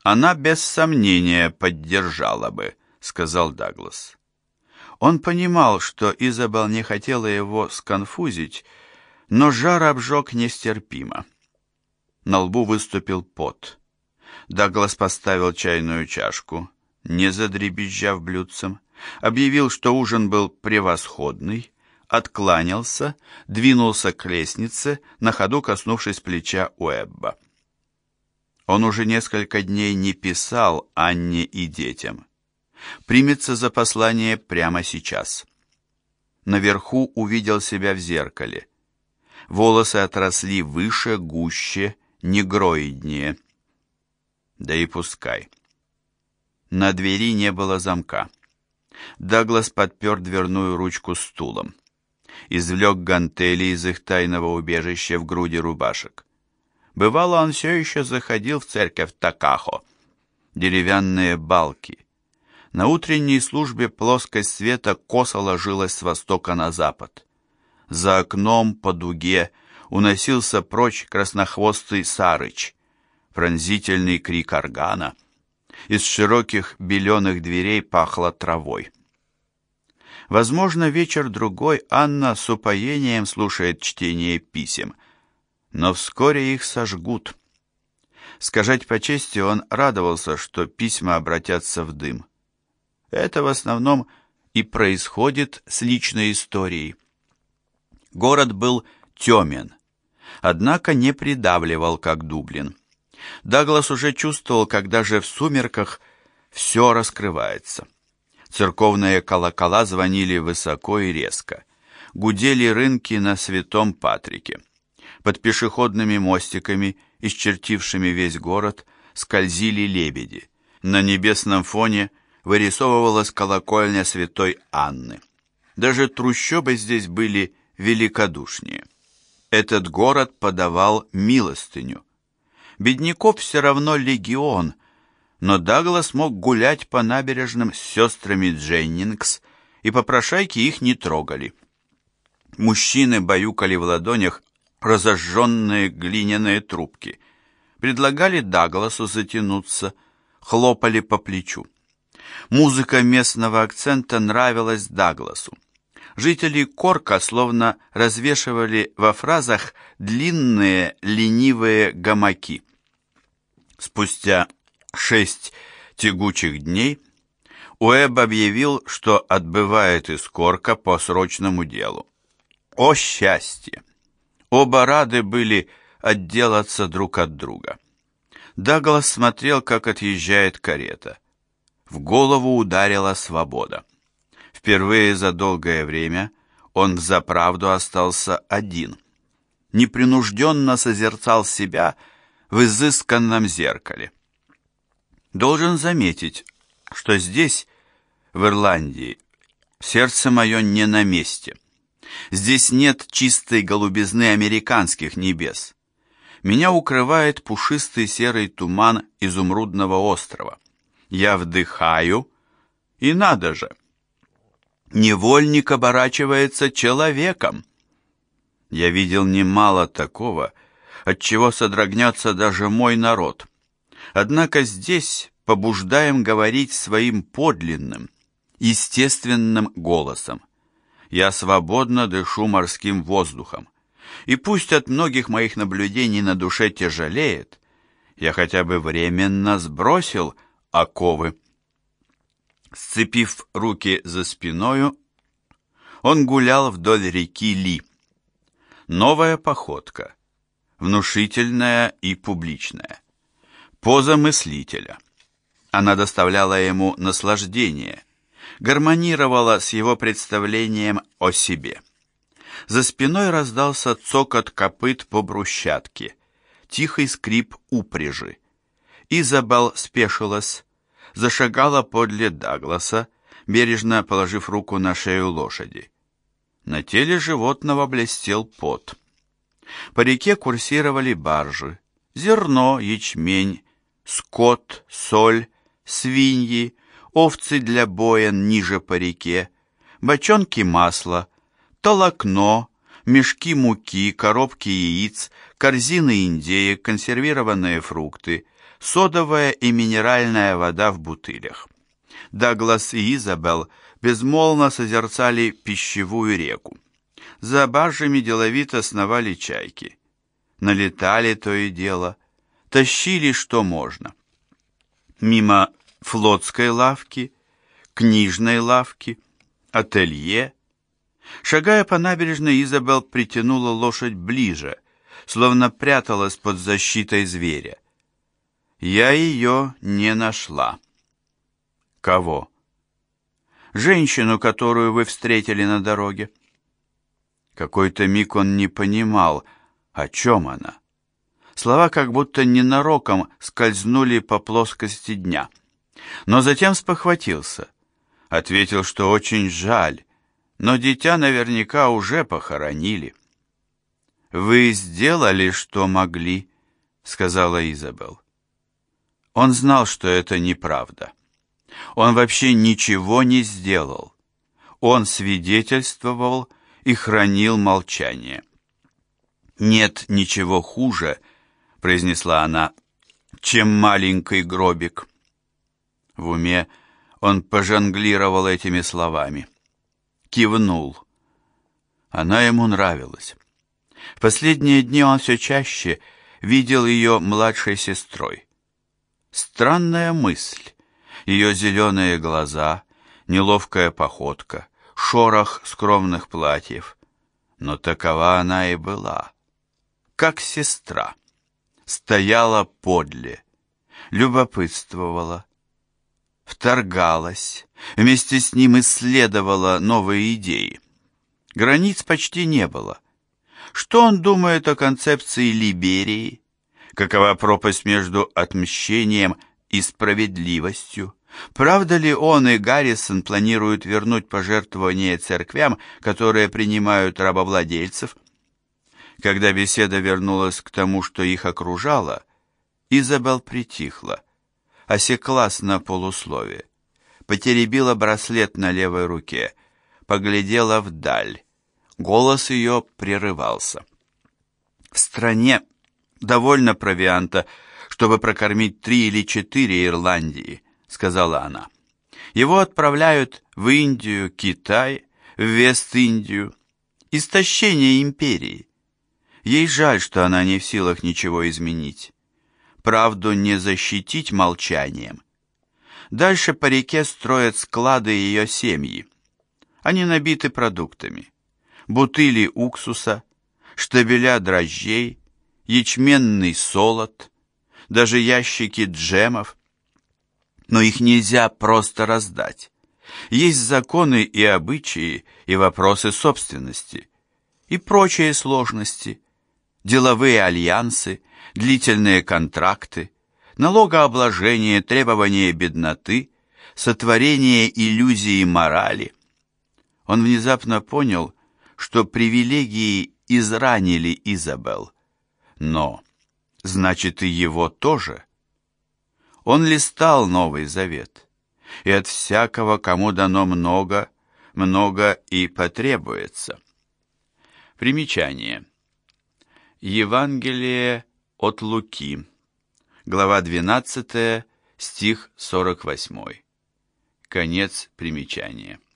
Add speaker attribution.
Speaker 1: «Она без сомнения поддержала бы», — сказал Даглас. Он понимал, что Изабелл не хотела его сконфузить, но жар обжег нестерпимо. На лбу выступил пот. Даглас поставил чайную чашку, не задребезжав блюдцем, объявил, что ужин был превосходный, откланялся, двинулся к лестнице, на ходу коснувшись плеча Уэбба. Он уже несколько дней не писал Анне и детям. Примется за послание прямо сейчас. Наверху увидел себя в зеркале. Волосы отросли выше, гуще, негроиднее. Да и пускай. На двери не было замка. Даглас подпер дверную ручку стулом. Извлек гантели из их тайного убежища в груди рубашек. Бывало, он все еще заходил в церковь Такахо. Деревянные балки. На утренней службе плоскость света косо ложилась с востока на запад. За окном по дуге уносился прочь краснохвостый сарыч. Пронзительный крик органа. Из широких беленых дверей пахло травой. Возможно, вечер-другой Анна с упоением слушает чтение писем, но вскоре их сожгут. Сказать по чести, он радовался, что письма обратятся в дым. Это в основном и происходит с личной историей. Город был темен, однако не придавливал, как Дублин. Даглас уже чувствовал, когда же в сумерках все раскрывается. Церковные колокола звонили высоко и резко. Гудели рынки на Святом Патрике. Под пешеходными мостиками, исчертившими весь город, скользили лебеди. На небесном фоне вырисовывалась колокольня Святой Анны. Даже трущобы здесь были великодушнее. Этот город подавал милостыню. Бедняков все равно легион, но Даглас мог гулять по набережным с сестрами Дженнингс, и попрошайки их не трогали. Мужчины баюкали в ладонях разожженные глиняные трубки, предлагали Дагласу затянуться, хлопали по плечу. Музыка местного акцента нравилась Дагласу. Жители Корка словно развешивали во фразах длинные ленивые гамаки. Спустя 6 тягучих дней Уэбб объявил, что отбывает из Корка по срочному делу. О счастье! Оба рады были отделаться друг от друга. Даглас смотрел, как отъезжает карета. В голову ударила свобода. Впервые за долгое время он взаправду остался один. Непринужденно созерцал себя в изысканном зеркале. Должен заметить, что здесь, в Ирландии, сердце мое не на месте. Здесь нет чистой голубизны американских небес. Меня укрывает пушистый серый туман изумрудного острова. Я вдыхаю, и надо же, невольник оборачивается человеком. Я видел немало такого, от чего содрогнется даже мой народ. Однако здесь побуждаем говорить своим подлинным, естественным голосом. Я свободно дышу морским воздухом. И пусть от многих моих наблюдений на душе тяжелеет, я хотя бы временно сбросил оковы. Сцепив руки за спиною, он гулял вдоль реки Ли. Новая походка, внушительная и публичная. Поза мыслителя. Она доставляла ему наслаждение, гармонировала с его представлением о себе. За спиной раздался цокот копыт по брусчатке, тихий скрип упряжи. Изабелл спешилась, зашагала подле Дагласа, бережно положив руку на шею лошади. На теле животного блестел пот. По реке курсировали баржи. Зерно, ячмень, скот, соль, свиньи, овцы для боен ниже по реке, бочонки масла, толокно, мешки муки, коробки яиц, корзины индеек, консервированные фрукты, содовая и минеральная вода в бутылях. Даглас и Изабелл безмолвно созерцали пищевую реку. За баржами деловито сновали чайки. Налетали то и дело, тащили что можно. Мимо флотской лавки, книжной лавки, ателье. Шагая по набережной, Изабелл притянула лошадь ближе, словно пряталась под защитой зверя. Я ее не нашла. Кого? Женщину, которую вы встретили на дороге. Какой-то миг он не понимал, о чем она. Слова как будто ненароком скользнули по плоскости дня. Но затем спохватился. Ответил, что очень жаль, но дитя наверняка уже похоронили. «Вы сделали, что могли», — сказала Изабелл. Он знал, что это неправда. Он вообще ничего не сделал. Он свидетельствовал и хранил молчание. «Нет ничего хуже», — произнесла она, — «чем маленький гробик». В уме он пожонглировал этими словами. Кивнул. Она ему нравилась. В последние дни он все чаще видел ее младшей сестрой. Странная мысль. Ее зеленые глаза, неловкая походка, шорох скромных платьев. Но такова она и была. Как сестра. Стояла подле, любопытствовала, вторгалась, вместе с ним исследовала новые идеи. Границ почти не было. Что он думает о концепции Либерии? Какова пропасть между отмщением и справедливостью? Правда ли он и Гаррисон планируют вернуть пожертвования церквям, которые принимают рабовладельцев? Когда беседа вернулась к тому, что их окружало, Изабелл притихла, осеклась на полуслове, потеребила браслет на левой руке, поглядела вдаль. Голос ее прерывался. В стране довольно провианта, чтобы прокормить 3 или 4 Ирландии, сказала она. Его отправляют в Индию, Китай, в Вест-Индию. Истощение империи. Ей жаль, что она не в силах ничего изменить. Правду не защитить молчанием. Дальше по реке строят склады ее семьи. Они набиты продуктами. Бутыли уксуса, штабеля дрожжей, ячменный солод, даже ящики джемов. Но их нельзя просто раздать. Есть законы и обычаи, и вопросы собственности, и прочие сложности, деловые альянсы, длительные контракты, налогообложение, требования бедноты, сотворение иллюзии морали. Он внезапно понял, что привилегии изранили Изабелл. Но, значит, и его тоже. Он листал Новый Завет, и от всякого, кому дано много, много и потребуется. Примечание. Евангелие от Луки, глава 12, стих 48. Конец примечания.